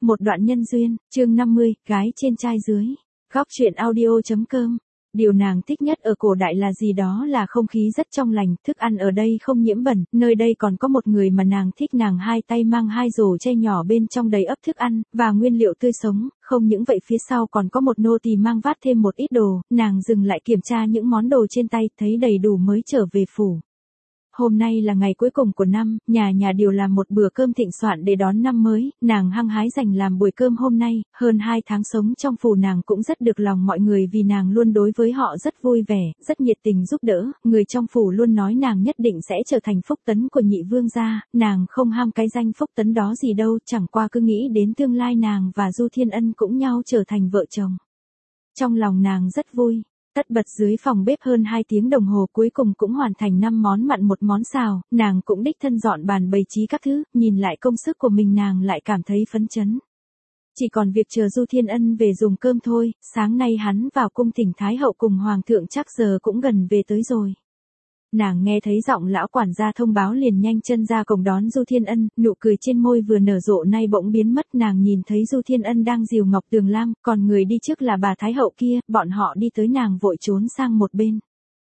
Một đoạn nhân duyên, chương 50, gái trên trai dưới. Góc truyện audio.com. Điều nàng thích nhất ở cổ đại là gì đó là không khí rất trong lành, thức ăn ở đây không nhiễm bẩn, nơi đây còn có một người mà nàng thích, nàng hai tay mang hai rổ chay nhỏ bên trong đầy ắp thức ăn, và nguyên liệu tươi sống, không những vậy phía sau còn có một nô tỳ mang vác thêm một ít đồ, nàng dừng lại kiểm tra những món đồ trên tay, thấy đầy đủ mới trở về phủ. Hôm nay là ngày cuối cùng của năm, nhà nhà đều làm một bữa cơm thịnh soạn để đón năm mới, nàng hăng hái dành làm buổi cơm hôm nay, hơn 2 tháng sống trong phủ nàng cũng rất được lòng mọi người vì nàng luôn đối với họ rất vui vẻ, rất nhiệt tình giúp đỡ, người trong phủ luôn nói nàng nhất định sẽ trở thành phúc tấn của nhị vương gia, nàng không ham cái danh phúc tấn đó gì đâu, chẳng qua cứ nghĩ đến tương lai nàng và Du Thiên Ân cũng nhau trở thành vợ chồng. Trong lòng nàng rất vui. Tất bật dưới phòng bếp hơn 2 tiếng đồng hồ cuối cùng cũng hoàn thành 5 món mặn một món xào, nàng cũng đích thân dọn bàn bày trí các thứ, nhìn lại công sức của mình nàng lại cảm thấy phấn chấn. Chỉ còn việc chờ Du Thiên Ân về dùng cơm thôi, sáng nay hắn vào cung thỉnh Thái hậu cùng Hoàng thượng chắc giờ cũng gần về tới rồi. Nàng nghe thấy giọng lão quản gia thông báo liền nhanh chân ra cổng đón Du Thiên Ân, nụ cười trên môi vừa nở rộ nay bỗng biến mất, nàng nhìn thấy Du Thiên Ân đang dìu Ngọc Tường Lam, còn người đi trước là bà Thái hậu kia, bọn họ đi tới nàng vội trốn sang một bên.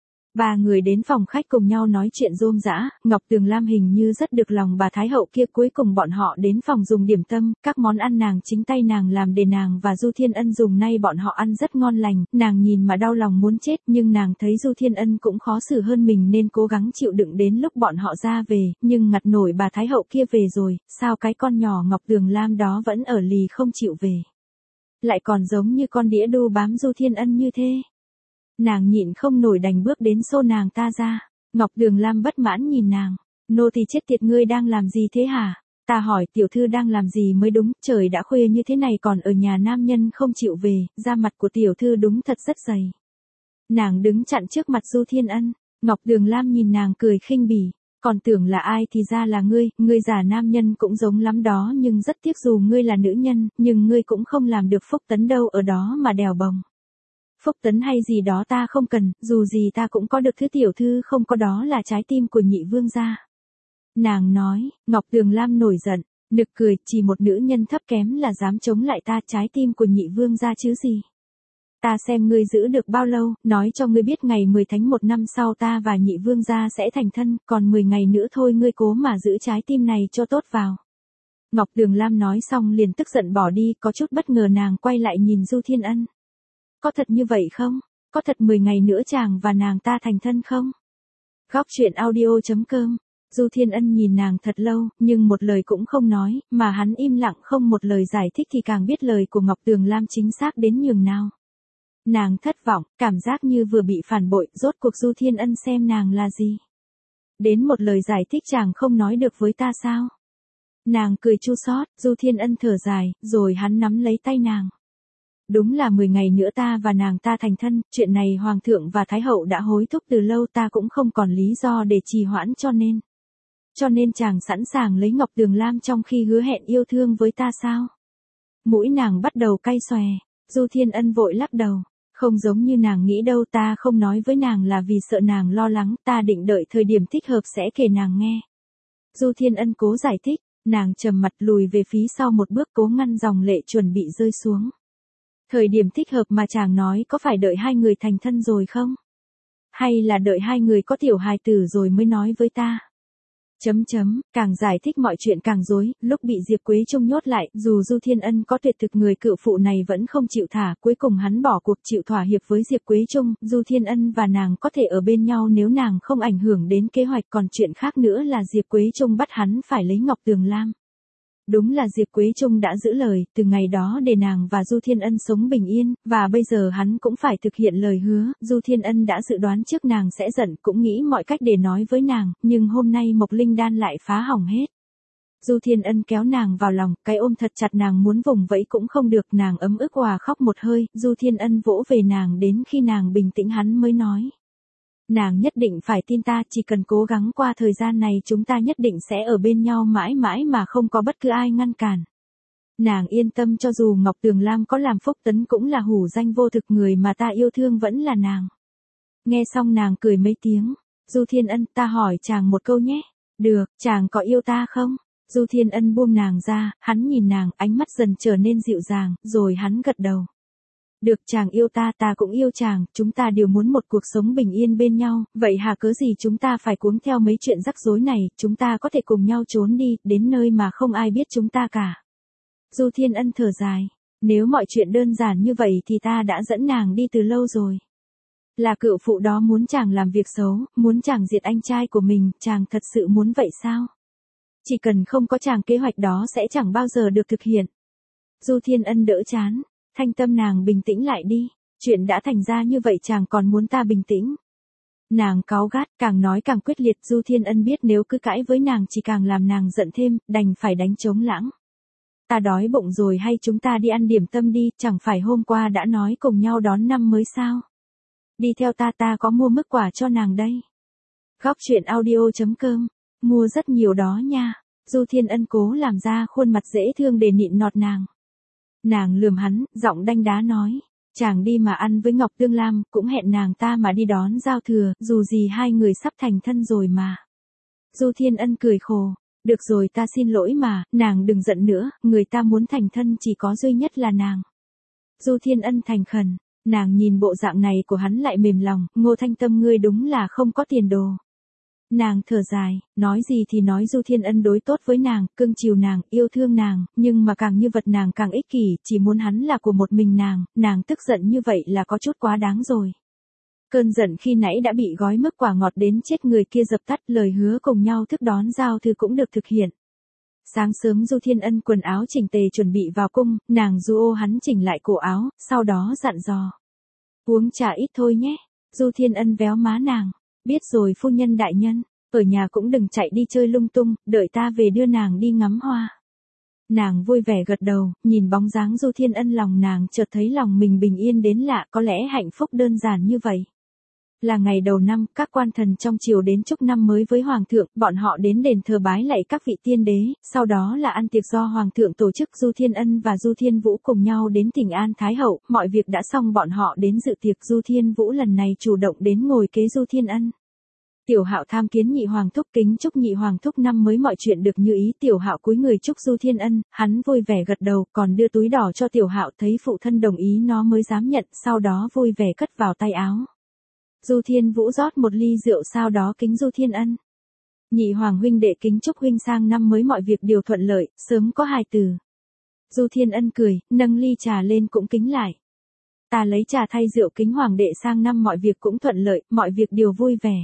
Ba người đến phòng khách cùng nhau nói chuyện rôm rã, Ngọc Tường Lam hình như rất được lòng bà Thái hậu kia, cuối cùng bọn họ đến phòng dùng điểm tâm, các món ăn nàng chính tay nàng làm để nàng và Du Thiên Ân dùng, nay bọn họ ăn rất ngon lành, nàng nhìn mà đau lòng muốn chết, nhưng nàng thấy Du Thiên Ân cũng khó xử hơn mình nên cố gắng chịu đựng đến lúc bọn họ ra về, nhưng ngặt nổi bà Thái hậu kia về rồi, sao cái con nhỏ Ngọc Tường Lam đó vẫn ở lì không chịu về. Lại còn giống như con đĩa đu bám Du Thiên Ân như thế. Nàng nhịn không nổi đành bước đến xô nàng ta ra. Ngọc Tường Lam bất mãn nhìn nàng. Nô tỳ chết tiệt, ngươi đang làm gì thế hả? Ta hỏi tiểu thư đang làm gì mới đúng, trời đã khuya như thế này còn ở nhà nam nhân không chịu về, da mặt của tiểu thư đúng thật rất dày. Nàng đứng chặn trước mặt Du Thiên Ân. Ngọc Tường Lam nhìn nàng cười khinh bỉ. Còn tưởng là ai thì ra là ngươi giả nam nhân cũng giống lắm đó, nhưng rất tiếc dù ngươi là nữ nhân, nhưng ngươi cũng không làm được phúc tấn đâu, ở đó mà đèo bồng. Phúc tấn hay gì đó ta không cần, dù gì ta cũng có được thứ tiểu thư không có, đó là trái tim của nhị vương gia. Nàng nói. Ngọc Tường Lam nổi giận, nực cười, chỉ một nữ nhân thấp kém là dám chống lại ta, trái tim của nhị vương gia chứ gì. Ta xem ngươi giữ được bao lâu, nói cho ngươi biết ngày 10 tháng 1 năm sau ta và nhị vương gia sẽ thành thân, còn 10 ngày nữa thôi, ngươi cố mà giữ trái tim này cho tốt vào. Ngọc Tường Lam nói xong liền tức giận bỏ đi, có chút bất ngờ nàng quay lại nhìn Du Thiên Ân. Có thật như vậy không? Có thật 10 ngày nữa chàng và nàng ta thành thân không? Góc truyện audio.com. Du Thiên Ân nhìn nàng thật lâu, nhưng một lời cũng không nói, mà hắn im lặng không một lời giải thích thì càng biết lời của Ngọc Tường Lam chính xác đến nhường nào. Nàng thất vọng, cảm giác như vừa bị phản bội, rốt cuộc Du Thiên Ân xem nàng là gì? Đến một lời giải thích chàng không nói được với ta sao? Nàng cười chua xót, Du Thiên Ân thở dài, rồi hắn nắm lấy tay nàng. Đúng là 10 ngày nữa ta và nàng ta thành thân, chuyện này Hoàng thượng và Thái hậu đã hối thúc từ lâu, ta cũng không còn lý do để trì hoãn, cho nên chàng sẵn sàng lấy Ngọc Tường Lam trong khi hứa hẹn yêu thương với ta sao? Mũi nàng bắt đầu cay xòe, Du Thiên Ân vội lắc đầu, không giống như nàng nghĩ đâu, ta không nói với nàng là vì sợ nàng lo lắng, ta định đợi thời điểm thích hợp sẽ kể nàng nghe. Du Thiên Ân cố giải thích, nàng trầm mặt lùi về phía sau một bước cố ngăn dòng lệ chuẩn bị rơi xuống. Thời điểm thích hợp mà chàng nói có phải đợi hai người thành thân rồi không? Hay là đợi hai người có tiểu hài tử rồi mới nói với ta? Càng giải thích mọi chuyện càng rối, lúc bị Diệp Quế Trung nhốt lại, dù Du Thiên Ân có tuyệt thực người cựu phụ này vẫn không chịu thả, cuối cùng hắn bỏ cuộc chịu thỏa hiệp với Diệp Quế Trung, Du Thiên Ân và nàng có thể ở bên nhau nếu nàng không ảnh hưởng đến kế hoạch, còn chuyện khác nữa là Diệp Quế Trung bắt hắn phải lấy Ngọc Tường Lam. Đúng là Diệp Quế Trung đã giữ lời, từ ngày đó để nàng và Du Thiên Ân sống bình yên, và bây giờ hắn cũng phải thực hiện lời hứa, Du Thiên Ân đã dự đoán trước nàng sẽ giận, cũng nghĩ mọi cách để nói với nàng, nhưng hôm nay Mộc Linh Đan lại phá hỏng hết. Du Thiên Ân kéo nàng vào lòng, cái ôm thật chặt nàng muốn vùng vẫy cũng không được, nàng ấm ức òa khóc một hơi, Du Thiên Ân vỗ về nàng đến khi nàng bình tĩnh hắn mới nói. Nàng nhất định phải tin ta, chỉ cần cố gắng qua thời gian này chúng ta nhất định sẽ ở bên nhau mãi mãi mà không có bất cứ ai ngăn cản. Nàng yên tâm, cho dù Ngọc Tường Lam có làm phúc tấn cũng là hủ danh vô thực, người mà ta yêu thương vẫn là nàng. Nghe xong nàng cười mấy tiếng. Du Thiên Ân, ta hỏi chàng một câu nhé. Được, chàng có yêu ta không? Du Thiên Ân buông nàng ra, hắn nhìn nàng, ánh mắt dần trở nên dịu dàng, rồi hắn gật đầu. Được, chàng yêu ta, ta cũng yêu chàng, chúng ta đều muốn một cuộc sống bình yên bên nhau, vậy hà cớ gì chúng ta phải cuống theo mấy chuyện rắc rối này, chúng ta có thể cùng nhau trốn đi, đến nơi mà không ai biết chúng ta cả. Du Thiên Ân thở dài, nếu mọi chuyện đơn giản như vậy thì ta đã dẫn nàng đi từ lâu rồi. Là cựu phụ đó muốn chàng làm việc xấu, muốn chàng diệt anh trai của mình, chàng thật sự muốn vậy sao? Chỉ cần không có chàng kế hoạch đó sẽ chẳng bao giờ được thực hiện. Du Thiên Ân đỡ chán, thanh tâm nàng bình tĩnh lại đi, chuyện đã thành ra như vậy chàng còn muốn ta bình tĩnh. Nàng cáu gắt, càng nói càng quyết liệt. Du Thiên Ân biết nếu cứ cãi với nàng chỉ càng làm nàng giận thêm, đành phải đánh trống lãng. Ta đói bụng rồi, hay chúng ta đi ăn điểm tâm đi, chẳng phải hôm qua đã nói cùng nhau đón năm mới sao? Đi theo ta, ta có mua mứt quả cho nàng đây. Góc truyện audio.com, mua rất nhiều đó nha. Du Thiên Ân cố làm ra khuôn mặt dễ thương để nịnh nọt nàng. Nàng lườm hắn, giọng đanh đá nói, chàng đi mà ăn với Ngọc Tương Lam, cũng hẹn nàng ta mà đi đón giao thừa, dù gì hai người sắp thành thân rồi mà. Du Thiên Ân cười khổ, được rồi, ta xin lỗi mà, nàng đừng giận nữa, người ta muốn thành thân chỉ có duy nhất là nàng. Du Thiên Ân thành khẩn, nàng nhìn bộ dạng này của hắn lại mềm lòng, Ngô Thanh Tâm ngươi đúng là không có tiền đồ. Nàng thở dài, nói gì thì nói, Du Thiên Ân đối tốt với nàng, cưng chiều nàng, yêu thương nàng, nhưng mà càng như vật nàng càng ích kỷ, chỉ muốn hắn là của một mình nàng tức giận như vậy là có chút quá đáng rồi. Cơn giận khi nãy đã bị gói mứt quả ngọt đến chết người kia dập tắt, lời hứa cùng nhau thức đón giao thư cũng được thực hiện. Sáng sớm Du Thiên Ân quần áo chỉnh tề chuẩn bị vào cung, nàng du ô hắn chỉnh lại cổ áo, sau đó dặn dò. Uống trà ít thôi nhé. Du Thiên Ân véo má nàng. Biết rồi phu nhân đại nhân, ở nhà cũng đừng chạy đi chơi lung tung, đợi ta về đưa nàng đi ngắm hoa. Nàng vui vẻ gật đầu, nhìn bóng dáng Du Thiên Ân lòng nàng chợt thấy lòng mình bình yên đến lạ, có lẽ hạnh phúc đơn giản như vậy. Là ngày đầu năm, các quan thần trong triều đến chúc năm mới với Hoàng thượng, bọn họ đến đền thờ bái lạy các vị tiên đế, sau đó là ăn tiệc do Hoàng thượng tổ chức. Du Thiên Ân và Du Thiên Vũ cùng nhau đến thỉnh an Thái hậu, mọi việc đã xong bọn họ đến dự tiệc. Du Thiên Vũ lần này chủ động đến ngồi kế Du Thiên Ân. Tiểu Hạo tham kiến nhị hoàng thúc, kính chúc nhị hoàng thúc năm mới mọi chuyện được như ý. Tiểu Hạo cúi người chúc Du Thiên Ân, hắn vui vẻ gật đầu, còn đưa túi đỏ cho Tiểu Hạo, thấy phụ thân đồng ý nó mới dám nhận, sau đó vui vẻ cất vào tay áo. Du Thiên Vũ rót một ly rượu, sau đó kính Du Thiên Ân. Nhị hoàng huynh đệ kính chúc huynh sang năm mới mọi việc đều thuận lợi, sớm có hài tử. Du Thiên Ân cười, nâng ly trà lên cũng kính lại. Ta lấy trà thay rượu kính hoàng đệ sang năm mọi việc cũng thuận lợi, mọi việc đều vui vẻ.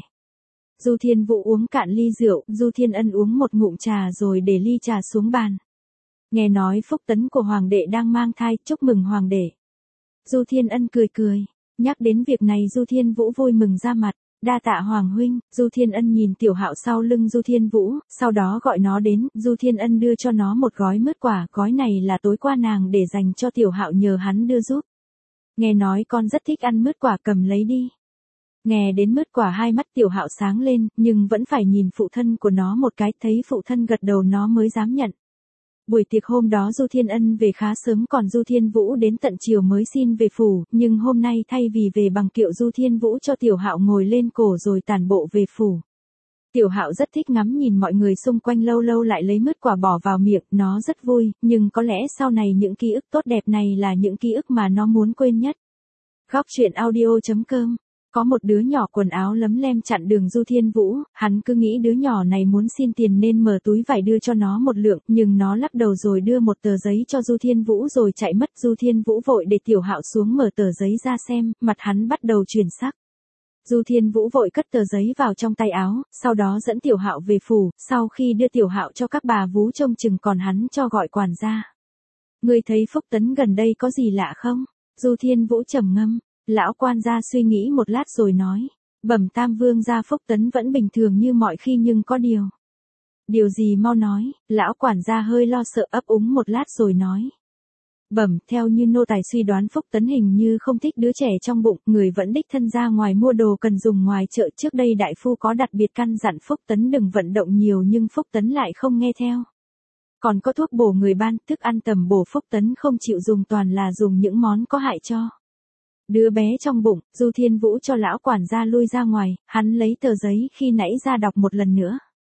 Du Thiên Vũ uống cạn ly rượu, Du Thiên Ân uống một ngụm trà rồi để ly trà xuống bàn. Nghe nói phúc tấn của hoàng đệ đang mang thai, chúc mừng hoàng đệ. Du Thiên Ân cười cười. Nhắc đến việc này Du Thiên Vũ vui mừng ra mặt, đa tạ hoàng huynh. Du Thiên Ân nhìn Tiểu Hạo sau lưng Du Thiên Vũ, sau đó gọi nó đến. Du Thiên Ân đưa cho nó một gói mứt quả, gói này là tối qua nàng để dành cho Tiểu Hạo nhờ hắn đưa giúp. Nghe nói con rất thích ăn mứt quả, cầm lấy đi. Nghe đến mứt quả hai mắt Tiểu Hạo sáng lên, nhưng vẫn phải nhìn phụ thân của nó một cái, thấy phụ thân gật đầu nó mới dám nhận. Buổi tiệc hôm đó Du Thiên Ân về khá sớm, còn Du Thiên Vũ đến tận chiều mới xin về phủ, nhưng hôm nay thay vì về bằng kiệu, Du Thiên Vũ cho Tiểu Hạo ngồi lên cổ rồi tản bộ về phủ. Tiểu Hạo rất thích ngắm nhìn mọi người xung quanh, lâu lâu lại lấy mứt quả bỏ vào miệng, nó rất vui, nhưng có lẽ sau này những ký ức tốt đẹp này là những ký ức mà nó muốn quên nhất. Góc truyện audio.com. Có một đứa nhỏ quần áo lấm lem chặn đường Du Thiên Vũ, hắn cứ nghĩ đứa nhỏ này muốn xin tiền nên mở túi vải đưa cho nó một lượng, nhưng nó lắc đầu rồi đưa một tờ giấy cho Du Thiên Vũ rồi chạy mất. Du Thiên Vũ vội để Tiểu Hạo xuống mở tờ giấy ra xem, mặt hắn bắt đầu chuyển sắc. Du Thiên Vũ vội cất tờ giấy vào trong tay áo, sau đó dẫn Tiểu Hạo về phủ, sau khi đưa Tiểu Hạo cho các bà vú trông chừng còn hắn cho gọi quản gia. Ngươi thấy phúc tấn gần đây có gì lạ không? Du Thiên Vũ trầm ngâm. Lão quan gia suy nghĩ một lát rồi nói, bẩm tam vương gia, phúc tấn vẫn bình thường như mọi khi nhưng có điều. Điều gì mau nói. Lão quản gia hơi lo sợ ấp úng một lát rồi nói. Bẩm, theo như nô tài suy đoán phúc tấn hình như không thích đứa trẻ trong bụng, người vẫn đích thân ra ngoài mua đồ cần dùng ngoài chợ, trước đây đại phu có đặc biệt căn dặn phúc tấn đừng vận động nhiều nhưng phúc tấn lại không nghe theo. Còn có thuốc bổ người ban, thức ăn tầm bổ phúc tấn không chịu dùng, toàn là dùng những món có hại cho đứa bé trong bụng. Du Thiên Vũ cho lão quản gia lui ra ngoài, hắn lấy tờ giấy khi nãy ra đọc một lần nữa.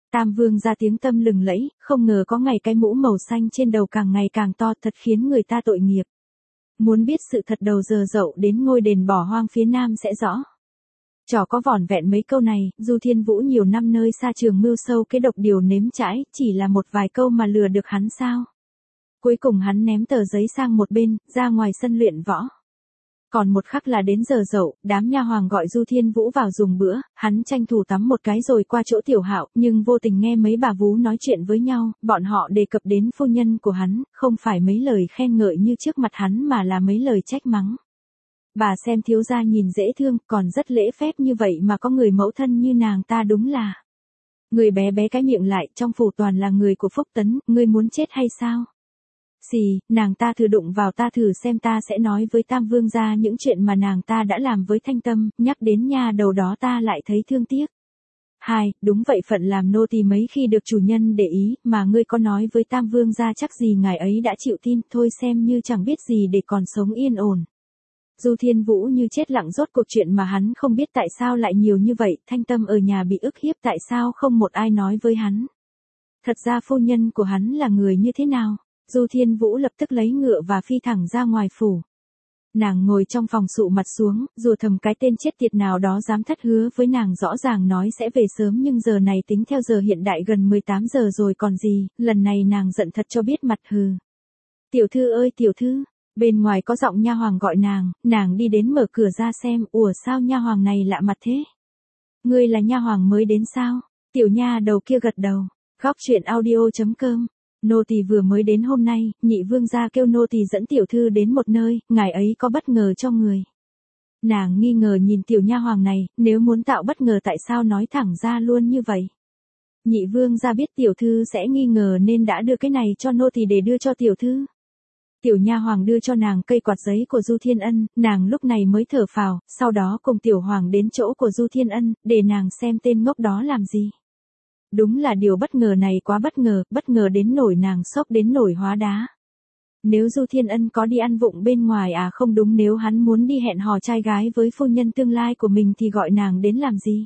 Tam Vương ra tiếng tâm lừng lẫy, không ngờ có ngày cái mũ màu xanh trên đầu càng ngày càng to, thật khiến người ta tội nghiệp. Muốn biết sự thật đầu giờ dậu đến ngôi đền bỏ hoang phía nam sẽ rõ. Trò có vỏn vẹn mấy câu này, Du Thiên Vũ nhiều năm nơi xa trường mưu sâu cái độc điều nếm trải, chỉ là một vài câu mà lừa được hắn sao. Cuối cùng hắn ném tờ giấy sang một bên, ra ngoài sân luyện võ. Còn một khắc là đến giờ dậu, đám nha hoàng gọi Du Thiên Vũ vào dùng bữa, hắn tranh thủ tắm một cái rồi qua chỗ Tiểu Hạo, nhưng vô tình nghe mấy bà vú nói chuyện với nhau, bọn họ đề cập đến phu nhân của hắn, không phải mấy lời khen ngợi như trước mặt hắn mà là mấy lời trách mắng. Bà xem thiếu gia nhìn dễ thương, còn rất lễ phép như vậy mà có người mẫu thân như nàng ta đúng là. Người bé bé cái miệng lại, trong phủ toàn là người của Phúc Tấn, ngươi muốn chết hay sao? Xì, nàng ta thử đụng vào ta thử xem, ta sẽ nói với Tam Vương gia những chuyện mà nàng ta đã làm với Thanh Tâm, nhắc đến nha đầu đó ta lại thấy thương tiếc. Hai, đúng vậy, phận làm nô tỳ mấy khi được chủ nhân để ý, mà ngươi có nói với Tam Vương gia chắc gì ngài ấy đã chịu tin, thôi xem như chẳng biết gì để còn sống yên ổn. Du Thiên Vũ như chết lặng, rốt cuộc chuyện mà hắn không biết tại sao lại nhiều như vậy, Thanh Tâm ở nhà bị ức hiếp tại sao không một ai nói với hắn. Thật ra phu nhân của hắn là người như thế nào? Du Thiên Vũ lập tức lấy ngựa và phi thẳng ra ngoài phủ. Nàng ngồi trong phòng sụ mặt xuống, rủa thầm cái tên chết tiệt nào đó dám thất hứa với nàng, rõ ràng nói sẽ về sớm nhưng giờ này tính theo giờ hiện đại gần 18 giờ rồi còn gì, lần này nàng giận thật cho biết mặt hừ. Tiểu thư ơi tiểu thư, bên ngoài có giọng nha hoàng gọi nàng đi đến mở cửa ra xem, ủa sao nha hoàng này lạ mặt thế? Ngươi là nha hoàng mới đến sao? Tiểu nha đầu kia gật đầu. Góc truyện audio.com. Nô tỳ vừa mới đến hôm nay, nhị vương gia kêu nô tỳ dẫn tiểu thư đến một nơi, ngài ấy có bất ngờ cho người. Nàng nghi ngờ nhìn tiểu nha hoàng này, nếu muốn tạo bất ngờ tại sao nói thẳng ra luôn như vậy. Nhị vương gia biết tiểu thư sẽ nghi ngờ nên đã đưa cái này cho nô tỳ để đưa cho tiểu thư. Tiểu nha hoàng đưa cho nàng cây quạt giấy của Du Thiên Ân, nàng lúc này mới thở phào, sau đó cùng tiểu hoàng đến chỗ của Du Thiên Ân, để nàng xem tên ngốc đó làm gì. Đúng là điều bất ngờ này quá bất ngờ đến nổi nàng sốc đến nổi hóa đá. Nếu Du Thiên Ân có đi ăn vụng bên ngoài à, không đúng, nếu hắn muốn đi hẹn hò trai gái với phu nhân tương lai của mình thì gọi nàng đến làm gì?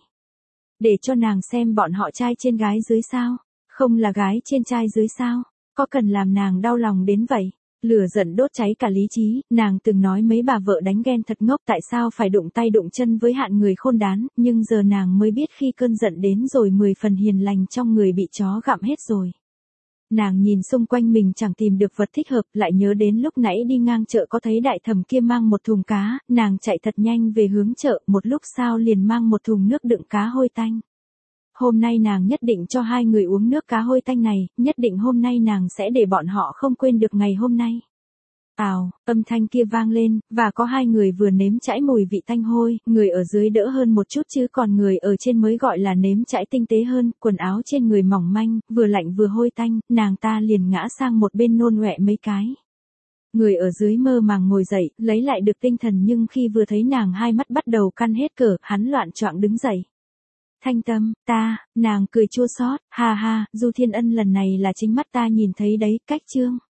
Để cho nàng xem bọn họ trai trên gái dưới sao? Không là gái trên trai dưới sao? Có cần làm nàng đau lòng đến vậy? Lửa giận đốt cháy cả lý trí, nàng từng nói mấy bà vợ đánh ghen thật ngốc, tại sao phải đụng tay đụng chân với hạng người khôn đán, nhưng giờ nàng mới biết khi cơn giận đến rồi 10 phần hiền lành trong người bị chó gặm hết rồi. Nàng nhìn xung quanh mình chẳng tìm được vật thích hợp, lại nhớ đến lúc nãy đi ngang chợ có thấy đại thẩm kia mang một thùng cá, nàng chạy thật nhanh về hướng chợ, một lúc sau liền mang một thùng nước đựng cá hôi tanh. Hôm nay nàng nhất định cho hai người uống nước cá hôi tanh này, nhất định hôm nay nàng sẽ để bọn họ không quên được ngày hôm nay. Ào, âm thanh kia vang lên, và có hai người vừa nếm trải mùi vị tanh hôi, người ở dưới đỡ hơn một chút chứ còn người ở trên mới gọi là nếm trải tinh tế hơn, quần áo trên người mỏng manh, vừa lạnh vừa hôi tanh, nàng ta liền ngã sang một bên nôn ọe mấy cái. Người ở dưới mơ màng ngồi dậy, lấy lại được tinh thần nhưng khi vừa thấy nàng hai mắt bắt đầu căn hết cỡ, hắn loạn choạng đứng dậy. Thanh Tâm, nàng cười chua xót, ha ha, Du Thiên Ân lần này là chính mắt ta nhìn thấy đấy, cách trương.